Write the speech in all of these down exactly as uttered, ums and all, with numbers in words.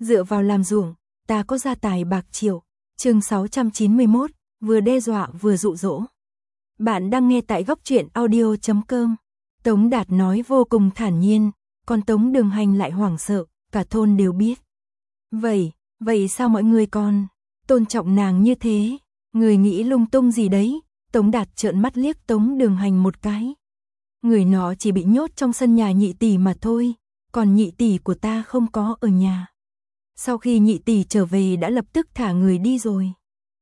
dựa vào làm ruộng, ta có gia tài bạc triệu. Chương sáu trăm chín mươi mốt, vừa đe dọa vừa dụ dỗ. Bạn đang nghe tại góc truyện audio chấm com. Tống Đạt nói vô cùng thản nhiên, còn Tống Đường Hành lại hoảng sợ, cả thôn đều biết. Vậy, vậy sao mọi người còn tôn trọng nàng như thế? Người nghĩ lung tung gì đấy? Tống Đạt trợn mắt liếc Tống Đường Hành một cái. Người nó chỉ bị nhốt trong sân nhà nhị tỷ mà thôi, còn nhị tỷ của ta không có ở nhà. Sau khi nhị tỷ trở về đã lập tức thả người đi rồi.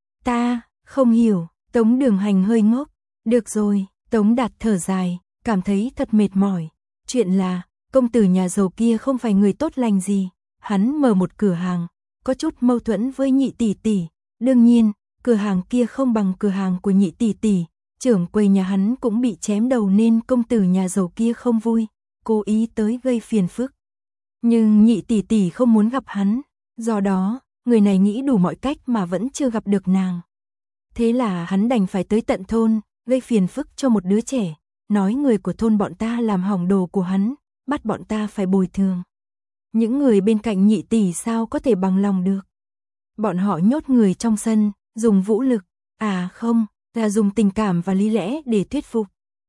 Ta, không hiểu, Tống Đường Hành hơi ngốc. Được rồi, Tống Đạt thở dài, cảm thấy thật mệt mỏi. Chuyện là, công tử nhà giàu kia không phải người tốt lành gì. Hắn mở một cửa hàng, có chút mâu thuẫn với nhị tỷ tỷ. Đương nhiên, cửa hàng kia không bằng cửa hàng của nhị tỷ tỷ. Trưởng quầy nhà hắn cũng bị chém đầu nên công tử nhà giàu kia không vui, cố ý tới gây phiền phức. Nhưng nhị tỷ tỷ không muốn gặp hắn, do đó, người này nghĩ đủ mọi cách mà vẫn chưa gặp được nàng. Thế là hắn đành phải tới tận thôn, gây phiền phức cho một đứa trẻ, nói người của thôn bọn ta làm hỏng đồ của hắn, bắt bọn ta phải bồi thường. Những người bên cạnh nhị tỷ sao có thể bằng lòng được. Bọn họ nhốt người trong sân, dùng vũ lực, à không, là dùng tình cảm và lý lẽ để thuyết phục.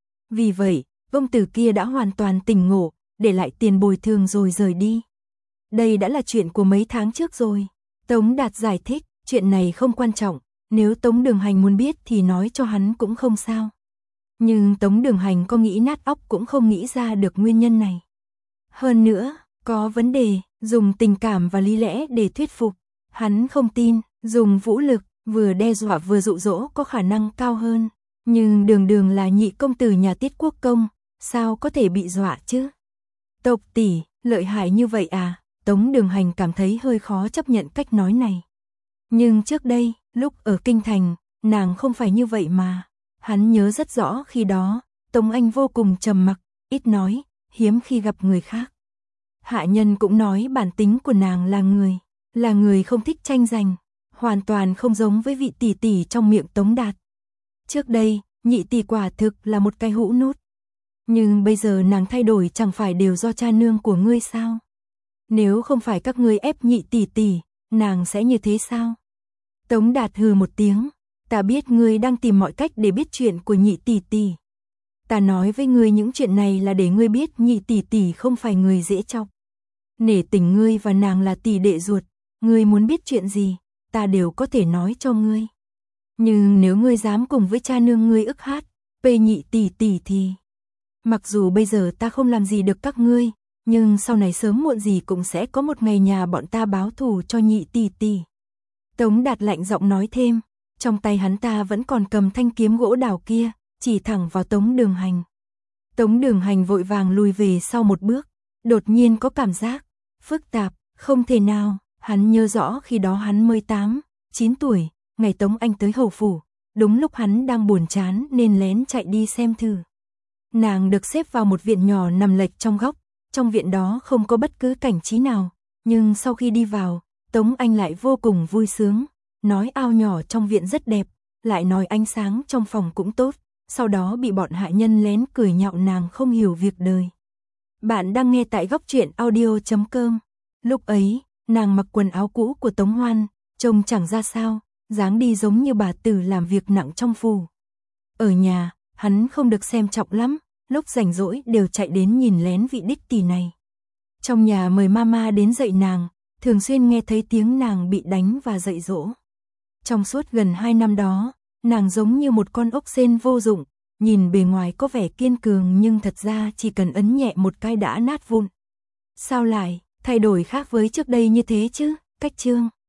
Vì vậy, công tử kia đã hoàn toàn tỉnh ngộ, để lại tiền bồi thường rồi rời đi. Đây đã là chuyện của mấy tháng trước rồi. Tống Đạt giải thích, chuyện này không quan trọng, nếu Tống Đường Hành muốn biết thì nói cho hắn cũng không sao. Nhưng Tống Đường Hành có nghĩ nát óc cũng không nghĩ ra được nguyên nhân này. Hơn nữa, có vấn đề, dùng tình cảm và lý lẽ để thuyết phục. Hắn không tin, dùng vũ lực, vừa đe dọa vừa dụ dỗ có khả năng cao hơn. Nhưng Đường Đường là nhị công tử nhà Tiết Quốc Công, sao có thể bị dọa chứ? Tộc tỷ, lợi hại như vậy à? Tống Đường Hành cảm thấy hơi khó chấp nhận cách nói này. Nhưng trước đây, lúc ở Kinh Thành, nàng không phải như vậy mà. Hắn nhớ rất rõ khi đó, Tống Anh vô cùng trầm mặc, ít nói, hiếm khi gặp người khác. Hạ nhân cũng nói bản tính của nàng là người, là người không thích tranh giành, hoàn toàn không giống với vị tỷ tỷ trong miệng Tống Đạt. Trước đây, nhị tỷ quả thực là một cái hũ nút. Nhưng bây giờ nàng thay đổi chẳng phải đều do cha nương của ngươi sao? Nếu không phải các ngươi ép nhị tỷ tỷ, nàng sẽ như thế sao? Tống Đạt hừ một tiếng, ta biết ngươi đang tìm mọi cách để biết chuyện của nhị tỷ tỷ. Ta nói với ngươi những chuyện này là để ngươi biết nhị tỷ tỷ không phải người dễ chọc. Nể tình ngươi và nàng là tỷ đệ ruột, ngươi muốn biết chuyện gì, ta đều có thể nói cho ngươi. Nhưng nếu ngươi dám cùng với cha nương ngươi ức hát, bê nhị tỷ tỷ thì... Mặc dù bây giờ ta không làm gì được các ngươi, nhưng sau này sớm muộn gì cũng sẽ có một ngày nhà bọn ta báo thù cho nhị tỷ tỷ. Tống Đạt lạnh giọng nói thêm, trong tay hắn ta vẫn còn cầm thanh kiếm gỗ đào kia, chỉ thẳng vào Tống Đường Hành. Tống Đường Hành vội vàng lùi về sau một bước, đột nhiên có cảm giác phức tạp, không thể nào, hắn nhớ rõ khi đó hắn mới tám, chín tuổi, ngày Tống Anh tới hầu phủ, đúng lúc hắn đang buồn chán nên lén chạy đi xem thử. Nàng được xếp vào một viện nhỏ nằm lệch trong góc, trong viện đó không có bất cứ cảnh trí nào, nhưng sau khi đi vào, Tống Anh lại vô cùng vui sướng, nói ao nhỏ trong viện rất đẹp, lại nói ánh sáng trong phòng cũng tốt, sau đó bị bọn hạ nhân lén cười nhạo nàng không hiểu việc đời. Bạn đang nghe tại góc truyện audio chấm com. Lúc ấy, nàng mặc quần áo cũ của Tống Hoan, trông chẳng ra sao, dáng đi giống như bà tử làm việc nặng trong phủ. Ở nhà, hắn không được xem trọng lắm, lúc rảnh rỗi đều chạy đến nhìn lén vị đích tỷ này. Trong nhà mời mama đến dạy nàng, thường xuyên nghe thấy tiếng nàng bị đánh và dạy dỗ. Trong suốt gần hai năm đó, nàng giống như một con ốc sên vô dụng, nhìn bề ngoài có vẻ kiên cường nhưng thật ra chỉ cần ấn nhẹ một cái đã nát vụn. Sao lại thay đổi khác với trước đây như thế chứ? Cách chương